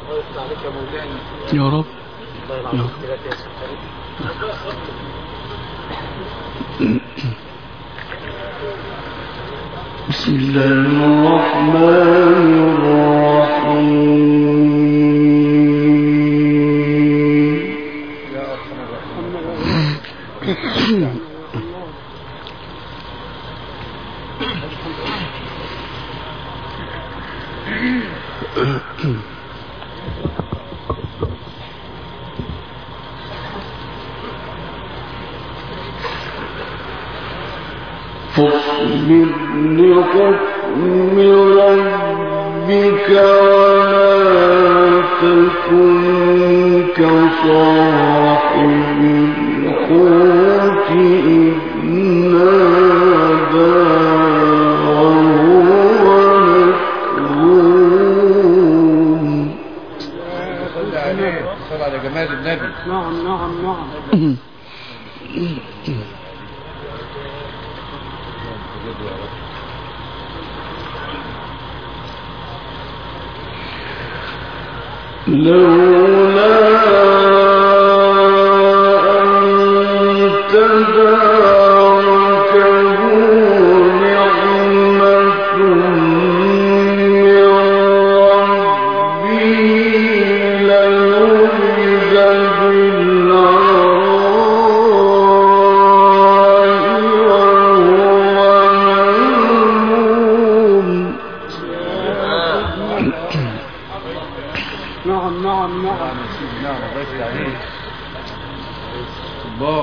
يا رب. بسم الله الرحمن الرحيم. فاصبر لحكم ربك ولا تكن كصاحب الحوت إذ نادى وهو مكظوم. صل عليه، صل على جمال النبي. نعم نعم نعم. لولا أن تداركه نعمة من ربه لنبذ بالعراء وهو مذموم. نعم نعم نعم. نعم يا سيدي، نعم الله يفتح عليك. الله.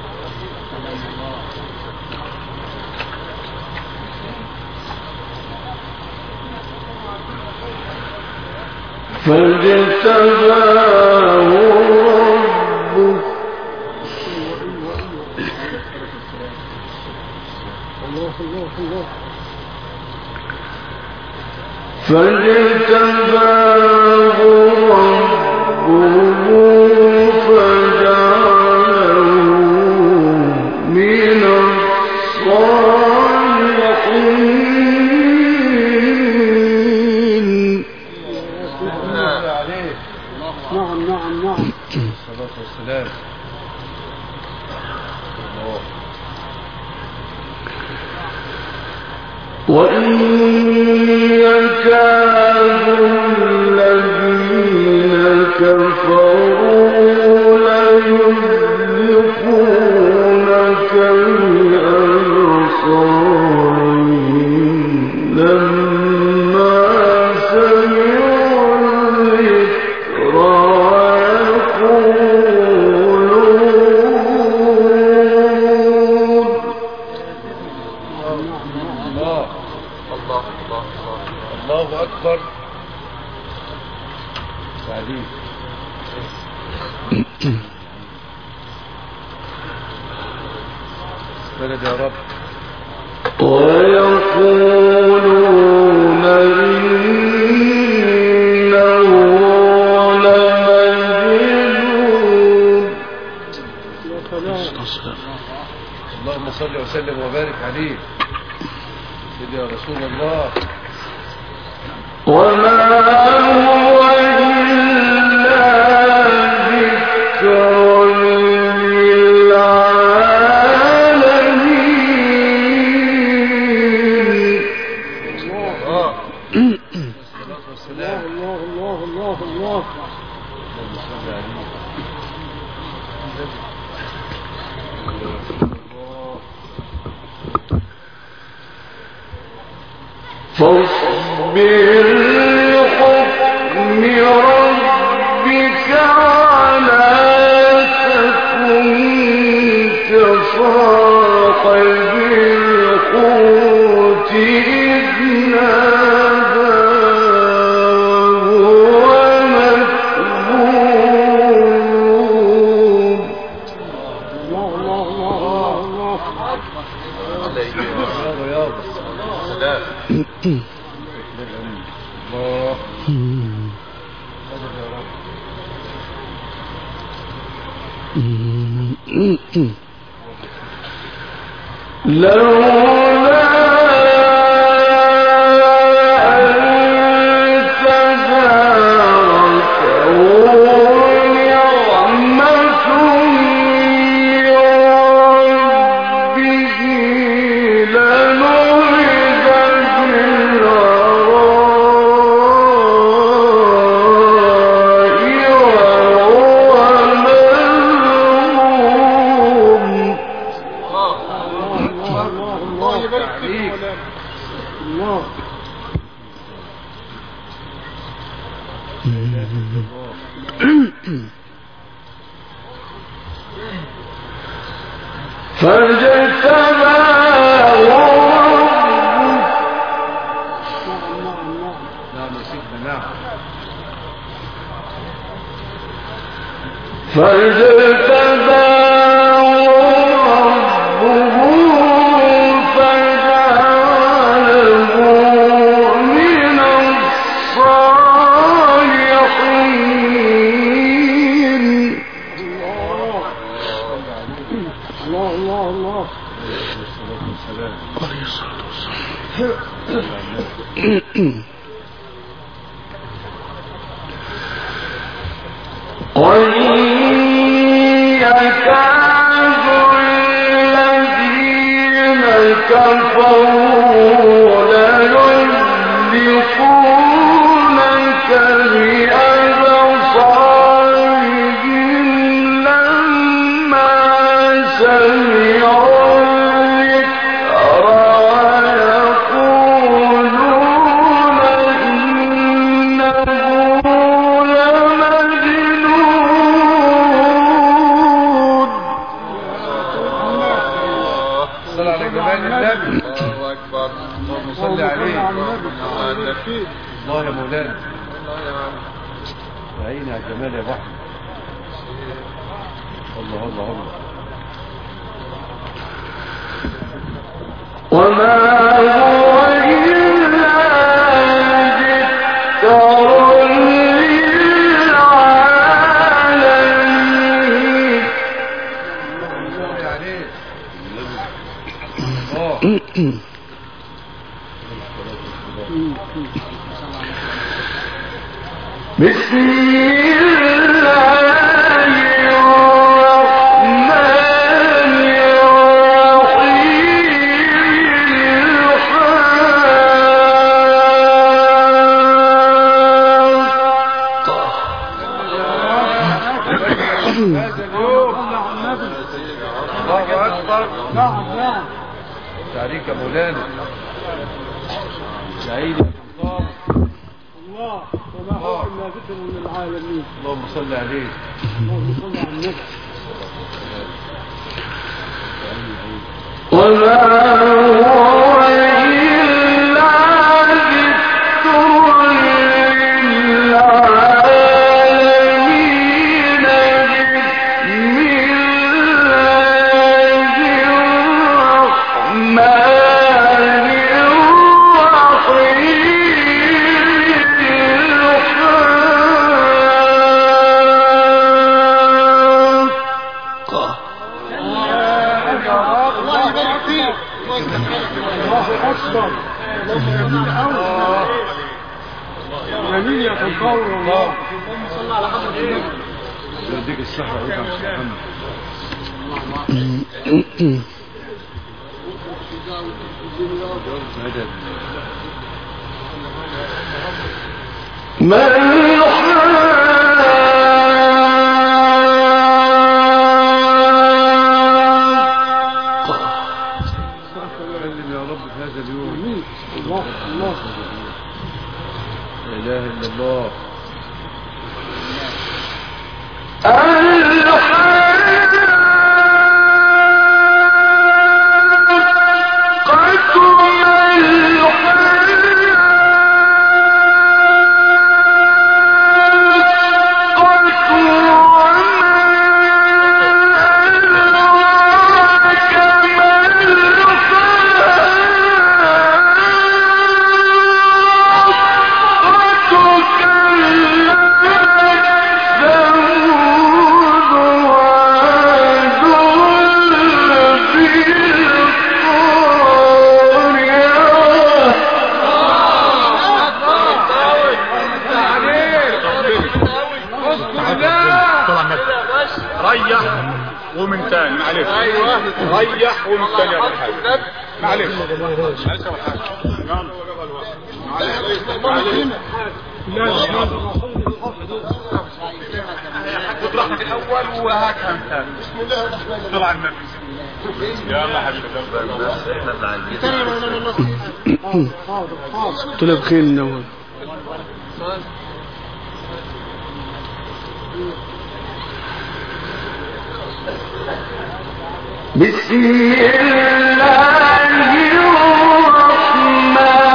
فاجتباه ربك الله الله الله. فاجتباه ربه فجعله من الصالحين. نعم نعم نعم. الصلاة والسلام. الله. وإن يكاد الذين كفروا ليزلقونك بأبصارهم لما سمعوا الذكر ويقولون الله. الله أكبر. سعيد. بلد يا رب. ويقولون إنه لمجنون. اللهم صل وسلم وبارك عليه سيدي يا رسول الله. وما هو إلا ذكر للعالمين. الصلاة والسلام. الله الله الله الله. اللهم صل عليه. فاصبر لحكم ربك ولا تكن كصاحب الحوت إذ نادى وهو مكظوم. الله الله الله الله. يا رب. سلام. الله. لولا أن تداركه فاجتباه نعم يا سيدنا نعم. فاجتباه ربه فجعله من الصالحين. الله الله الله. عليه الصلاة والسلام. وإن يكاد الذين كفروا ليزلقونك بأبصارهم لما سمعوا الذكر ويقولون إنه صلى على جمال النبي. الله أكبر. اللهم صل عليه. الله يا مولانا. عيني على الجمال يا ابو احمد. الله الله الله. وما هو إلا ذكر للعالمين. صل عليه. بسم الله الرحمن الرحيم. هذا اليوم. الله اكبر. نعم نعم. تعليق يا مولانا. سعيد يا سلطان. الله وما هو إلا ذكر للعالمين. اللهم صل عليه. اللهم صل على النبي. وما هو إلا ذكر للعالمين. بسم الله الرحمن جميل يا تنطور الله. صلى على حضرة النبي. يديك الصحة ويرجع محمد. مدد. من سلم يا رب في هذا اليوم. الله الله. لا اله الا الله. ريح ومن تاني معلش. ريح ومن تاني يا الحاج معلش. اطلع الاول وهاتها من تاني. بسم الله الرحمن الرحيم. طلع النبي. يلا حبيبي طلب خير النوم. بسم الله الرحمن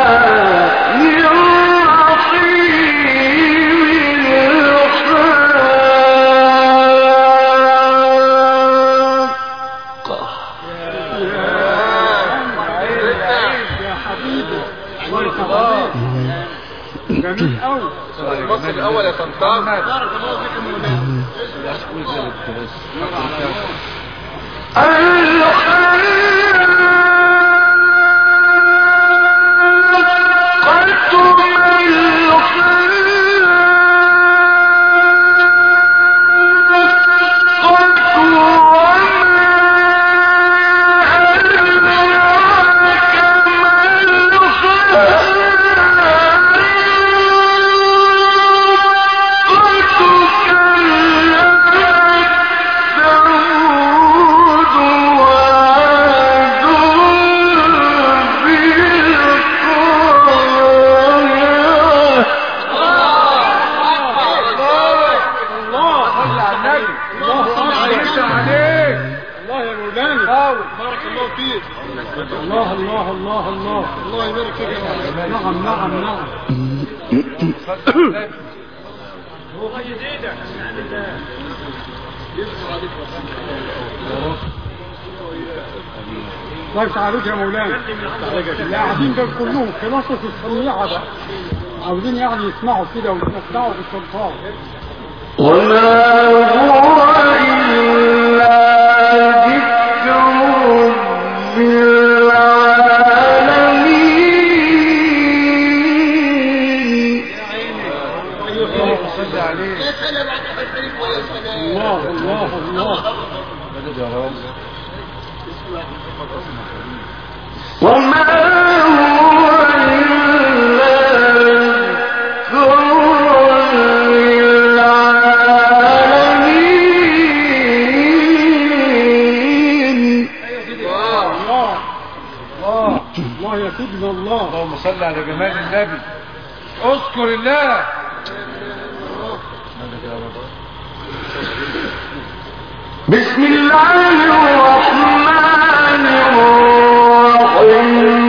الرحيم يا حبيبي جميل قوي. المصري الاول يا طنطاوي. بارك الله فيك يا مولانا. الله الله الله الله الله يبارك فيك. نعم نعم نعم. طيب عليك يا مولانا. اللي قاعدين دول كلهم في نصف السميعة بقى عاوزين يعني يسمعوا كده ويتمتعوا بالسلطان. وما هو إلا ذكر بالعالمين. الله الله الله. وما هو إلا ذكر للعالمين. الله يا سيدنا الله. اللهم صل على جمال النبي. اذكر الله. بسم الله الرحمن الرحيم.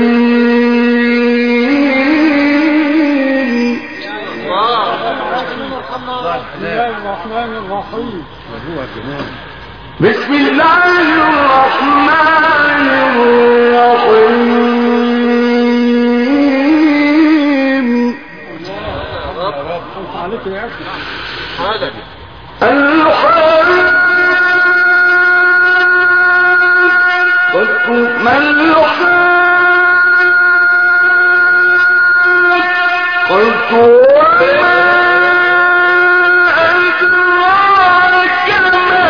بسم الله الرحمن الرحيم. بسم الله الرحمن الرحيم. خلص عليك يا أخي. قلت وما أدراك ما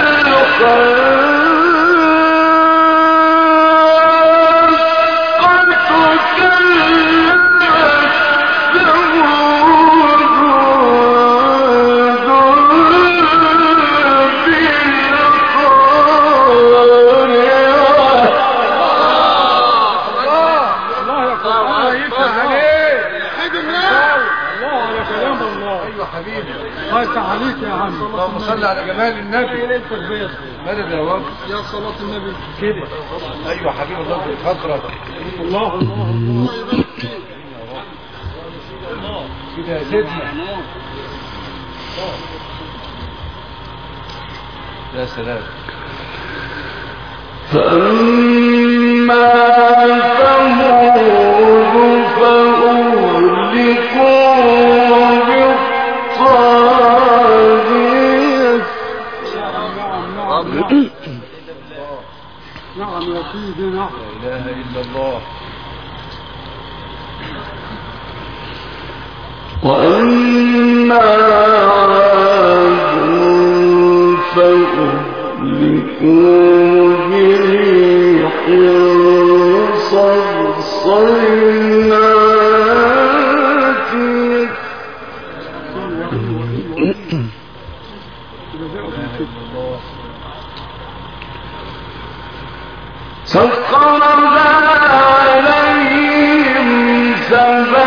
الخلق. قلت كلا ثمود خلص عليك يا عم. اللهم صل على جمال النبي. مدد يا رب. يا صلاة النبي كده. ايوه حبيب الله في خاطرك. الله الله الله. كده يا سيدنا. يا سلام. فأما ثمود فأهلكوا بالطاغية. نعم يا سيدي نعم. لا اله الا الله. وأما عاد فأهلكوا بريح صرصر عاتية. سخرها عليهم سبع